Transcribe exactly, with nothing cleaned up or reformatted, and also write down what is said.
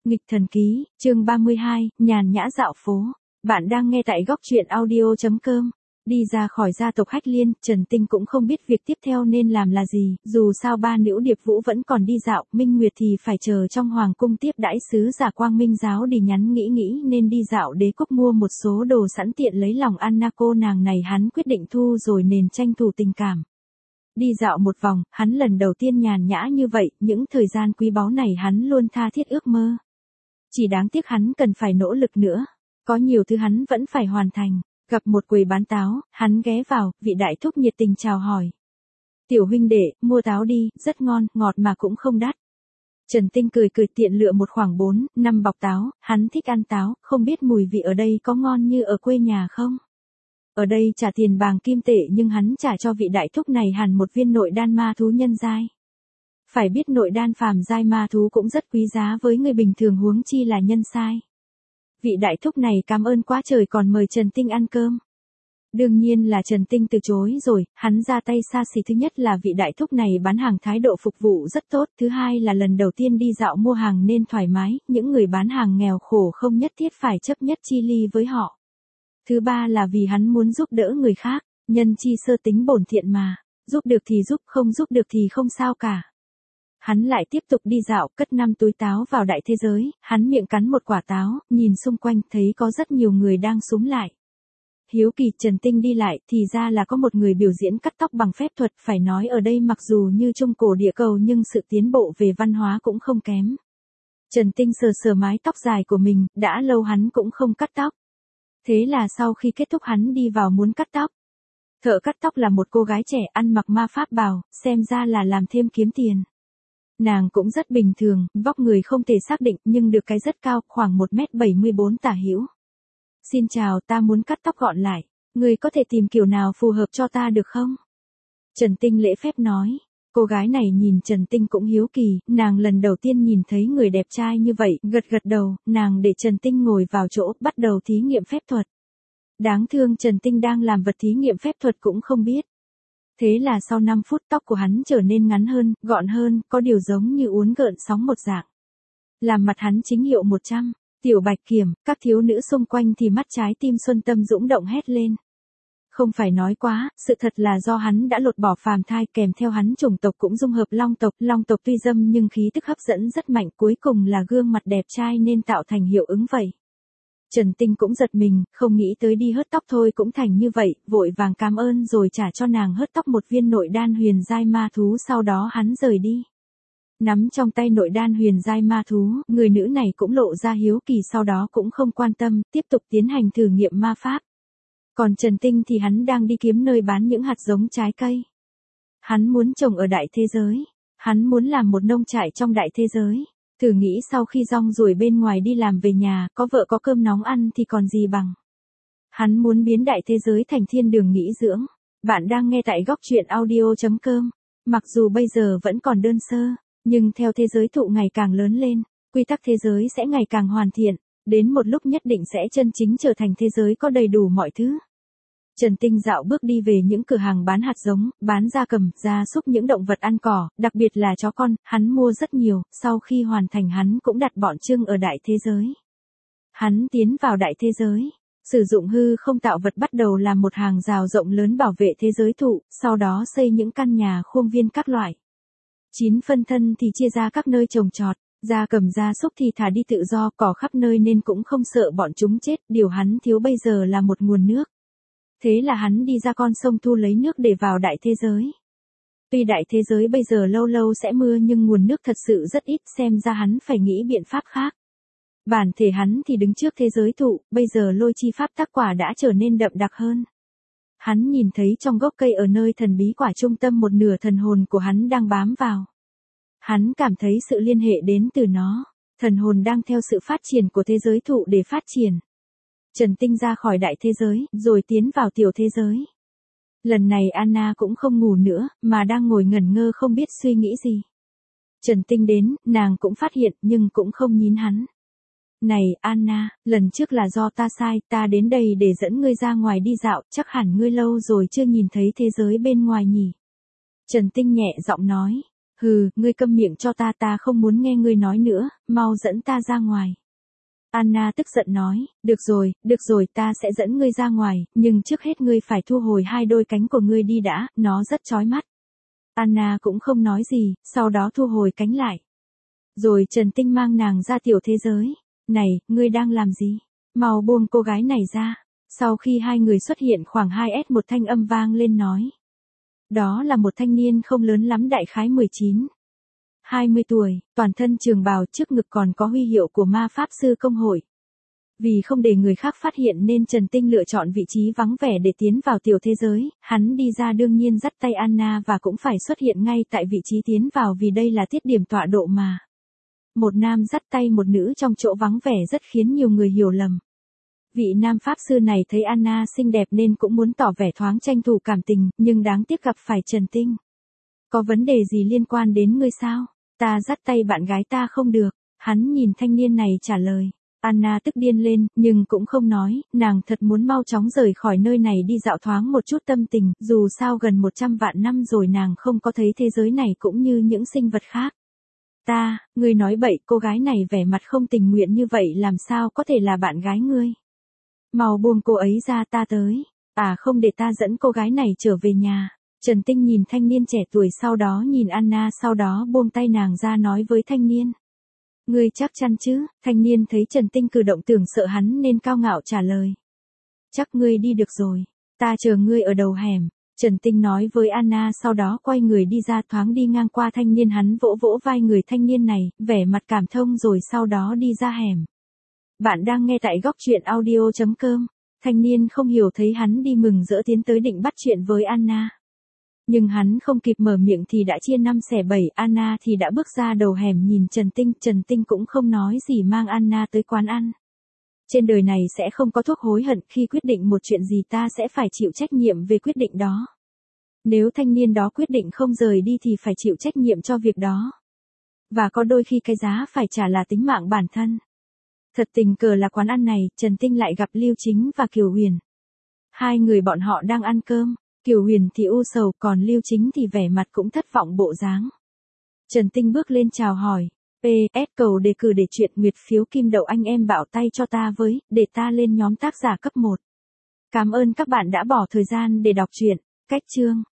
Nghịch thần ký, chương ba mươi hai, nhàn nhã dạo phố. Bạn đang nghe tại góc truyện audio chấm com. Đi ra khỏi gia tộc Hách Liên, Trần Tinh cũng không biết việc tiếp theo nên làm là gì, dù sao ba nữ điệp vũ vẫn còn đi dạo, Minh Nguyệt thì phải chờ trong hoàng cung tiếp đãi sứ giả Quang Minh giáo đi nhắn nghĩ nghĩ nên đi dạo Đế Quốc mua một số đồ sẵn tiện lấy lòng Anna cô nàng này hắn quyết định thu rồi nên tranh thủ tình cảm. Đi dạo một vòng, hắn lần đầu tiên nhàn nhã như vậy, những thời gian quý báu này hắn luôn tha thiết ước mơ. Chỉ đáng tiếc hắn cần phải nỗ lực nữa, có nhiều thứ hắn vẫn phải hoàn thành. Gặp một quầy bán táo, hắn ghé vào, vị đại thúc nhiệt tình chào hỏi. Tiểu huynh đệ, mua táo đi, rất ngon, ngọt mà cũng không đắt. Trần Tinh cười cười tiện lựa một khoảng bốn, năm bọc táo, hắn thích ăn táo, không biết mùi vị ở đây có ngon như ở quê nhà không? Ở đây trả tiền bằng kim tệ nhưng hắn trả cho vị đại thúc này hẳn một viên nội đan ma thú nhân giai. Phải biết nội đan phàm giai ma thú cũng rất quý giá với người bình thường huống chi là nhân sai. Vị đại thúc này cảm ơn quá trời còn mời Trần Tinh ăn cơm. Đương nhiên là Trần Tinh từ chối rồi, hắn ra tay xa xỉ. Thứ nhất là vị đại thúc này bán hàng thái độ phục vụ rất tốt, thứ hai là lần đầu tiên đi dạo mua hàng nên thoải mái, những người bán hàng nghèo khổ không nhất thiết phải chấp nhất chi ly với họ. Thứ ba là vì hắn muốn giúp đỡ người khác, nhân chi sơ tính bổn thiện mà, giúp được thì giúp, không giúp được thì không sao cả. Hắn lại tiếp tục đi dạo, cất năm túi táo vào đại thế giới, hắn miệng cắn một quả táo, nhìn xung quanh thấy có rất nhiều người đang xúm lại. Hiếu kỳ Trần Tinh đi lại, thì ra là có một người biểu diễn cắt tóc bằng phép thuật, phải nói ở đây mặc dù như trung cổ địa cầu nhưng sự tiến bộ về văn hóa cũng không kém. Trần Tinh sờ sờ mái tóc dài của mình, đã lâu hắn cũng không cắt tóc. Thế là sau khi kết thúc hắn đi vào muốn cắt tóc. Thợ cắt tóc là một cô gái trẻ ăn mặc ma pháp bào, xem ra là làm thêm kiếm tiền. Nàng cũng rất bình thường, vóc người không thể xác định nhưng được cái rất cao, khoảng một mét bảy mươi bốn tả hữu. Xin chào, ta muốn cắt tóc gọn lại, người có thể tìm kiểu nào phù hợp cho ta được không? Trần Tinh lễ phép nói. Cô gái này nhìn Trần Tinh cũng hiếu kỳ, nàng lần đầu tiên nhìn thấy người đẹp trai như vậy, gật gật đầu, nàng để Trần Tinh ngồi vào chỗ, bắt đầu thí nghiệm phép thuật. Đáng thương Trần Tinh đang làm vật thí nghiệm phép thuật cũng không biết. Thế là sau năm phút tóc của hắn trở nên ngắn hơn, gọn hơn, có điều giống như uốn gợn sóng một dạng. Làm mặt hắn chính hiệu một trăm, Tiểu Bạch Kiểm, các thiếu nữ xung quanh thì mắt trái tim Xuân Tâm dũng động hét lên. Không phải nói quá, sự thật là do hắn đã lột bỏ phàm thai, kèm theo hắn chủng tộc cũng dung hợp long tộc, long tộc tuy dâm nhưng khí tức hấp dẫn rất mạnh, cuối cùng là gương mặt đẹp trai nên tạo thành hiệu ứng vậy. Trần Tinh cũng giật mình, không nghĩ tới đi hớt tóc thôi cũng thành như vậy, vội vàng cảm ơn rồi trả cho nàng hớt tóc một viên nội đan huyền giai ma thú, sau đó hắn rời đi. Nắm trong tay nội đan huyền giai ma thú, người nữ này cũng lộ ra hiếu kỳ, sau đó cũng không quan tâm, tiếp tục tiến hành thử nghiệm ma pháp. Còn Trần Tinh thì hắn đang đi kiếm nơi bán những hạt giống trái cây. Hắn muốn trồng ở đại thế giới, hắn muốn làm một nông trại trong đại thế giới. Thử nghĩ sau khi rong ruổi bên ngoài đi làm về nhà, có vợ có cơm nóng ăn thì còn gì bằng. Hắn muốn biến đại thế giới thành thiên đường nghỉ dưỡng. Bạn đang nghe tại góc truyện audio chấm com. Mặc dù bây giờ vẫn còn đơn sơ, nhưng theo thế giới thụ ngày càng lớn lên, quy tắc thế giới sẽ ngày càng hoàn thiện, đến một lúc nhất định sẽ chân chính trở thành thế giới có đầy đủ mọi thứ. Trần Tinh dạo bước đi về những cửa hàng bán hạt giống, bán gia cầm, gia súc, những động vật ăn cỏ, đặc biệt là chó con, hắn mua rất nhiều, sau khi hoàn thành hắn cũng đặt bọn trưng ở đại thế giới. Hắn tiến vào đại thế giới, sử dụng hư không tạo vật bắt đầu làm một hàng rào rộng lớn bảo vệ thế giới thụ, sau đó xây những căn nhà khuôn viên các loại. Chín phân thân thì chia ra các nơi trồng trọt, gia cầm gia súc thì thả đi tự do, cỏ khắp nơi nên cũng không sợ bọn chúng chết, điều hắn thiếu bây giờ là một nguồn nước. Thế là hắn đi ra con sông thu lấy nước để vào đại thế giới. Tuy đại thế giới bây giờ lâu lâu sẽ mưa nhưng nguồn nước thật sự rất ít, xem ra hắn phải nghĩ biện pháp khác. Bản thể hắn thì đứng trước thế giới thụ, bây giờ lôi chi pháp tác quả đã trở nên đậm đặc hơn. Hắn nhìn thấy trong gốc cây ở nơi thần bí quả trung tâm một nửa thần hồn của hắn đang bám vào. Hắn cảm thấy sự liên hệ đến từ nó, thần hồn đang theo sự phát triển của thế giới thụ để phát triển. Trần Tinh ra khỏi đại thế giới, rồi tiến vào tiểu thế giới. Lần này Anna cũng không ngủ nữa, mà đang ngồi ngẩn ngơ không biết suy nghĩ gì. Trần Tinh đến, nàng cũng phát hiện, nhưng cũng không nhín hắn. Này, Anna, lần trước là do ta sai, ta đến đây để dẫn ngươi ra ngoài đi dạo, chắc hẳn ngươi lâu rồi chưa nhìn thấy thế giới bên ngoài nhỉ. Trần Tinh nhẹ giọng nói. Hừ, ngươi câm miệng cho ta, ta không muốn nghe ngươi nói nữa, mau dẫn ta ra ngoài. Anna tức giận nói, được rồi, được rồi, ta sẽ dẫn ngươi ra ngoài, nhưng trước hết ngươi phải thu hồi hai đôi cánh của ngươi đi đã, nó rất chói mắt. Anna cũng không nói gì, sau đó thu hồi cánh lại. Rồi Trần Tinh mang nàng ra tiểu thế giới. Này, ngươi đang làm gì? Mau buông cô gái này ra. Sau khi hai người xuất hiện khoảng hai mét một thanh âm vang lên nói. Đó là một thanh niên không lớn lắm, đại khái mười chín, hai mươi tuổi, toàn thân trường bào, trước ngực còn có huy hiệu của ma pháp sư công hội. Vì không để người khác phát hiện nên Trần Tinh lựa chọn vị trí vắng vẻ để tiến vào tiểu thế giới, hắn đi ra đương nhiên dắt tay Anna và cũng phải xuất hiện ngay tại vị trí tiến vào vì đây là tiết điểm tọa độ mà. Một nam dắt tay một nữ trong chỗ vắng vẻ rất khiến nhiều người hiểu lầm. Vị nam pháp sư này thấy Anna xinh đẹp nên cũng muốn tỏ vẻ thoáng tranh thủ cảm tình, nhưng đáng tiếc gặp phải Trần Tinh. Có vấn đề gì liên quan đến ngươi sao? Ta dắt tay bạn gái ta không được. Hắn nhìn thanh niên này trả lời. Anna tức điên lên, nhưng cũng không nói, nàng thật muốn mau chóng rời khỏi nơi này đi dạo thoáng một chút tâm tình, dù sao gần một trăm vạn năm rồi nàng không có thấy thế giới này cũng như những sinh vật khác. Ta, ngươi nói bậy, cô gái này vẻ mặt không tình nguyện như vậy làm sao có thể là bạn gái ngươi? Mau buông cô ấy ra, ta tới. À không, để ta dẫn cô gái này trở về nhà. Trần Tinh nhìn thanh niên trẻ tuổi, sau đó nhìn Anna, sau đó buông tay nàng ra nói với thanh niên. Ngươi chắc chắn chứ? Thanh niên thấy Trần Tinh cử động tưởng sợ hắn nên cao ngạo trả lời. Chắc ngươi đi được rồi. Ta chờ ngươi ở đầu hẻm. Trần Tinh nói với Anna, sau đó quay người đi ra, thoáng đi ngang qua thanh niên, hắn vỗ vỗ vai người thanh niên này, vẻ mặt cảm thông rồi sau đó đi ra hẻm. Bạn đang nghe tại góc truyện audio chấm com. Thanh niên không hiểu thấy hắn đi mừng rỡ tiến tới định bắt chuyện với Anna. Nhưng hắn không kịp mở miệng thì đã chia năm xẻ bảy, Anna thì đã bước ra đầu hẻm nhìn Trần Tinh, Trần Tinh cũng không nói gì mang Anna tới quán ăn. Trên đời này sẽ không có thuốc hối hận, khi quyết định một chuyện gì ta sẽ phải chịu trách nhiệm về quyết định đó. Nếu thanh niên đó quyết định không rời đi thì phải chịu trách nhiệm cho việc đó. Và có đôi khi cái giá phải trả là tính mạng bản thân. Thật tình cờ là quán ăn này, Trần Tinh lại gặp Lưu Chính và Kiều Huyền. Hai người bọn họ đang ăn cơm, Kiều Huyền thì u sầu, còn Lưu Chính thì vẻ mặt cũng thất vọng bộ dáng. Trần Tinh bước lên chào hỏi. pê ét cầu đề cử để chuyện nguyệt phiếu kim đậu anh em bảo tay cho ta với, để ta lên nhóm tác giả cấp một. Cảm ơn các bạn đã bỏ thời gian để đọc truyện. Cách chương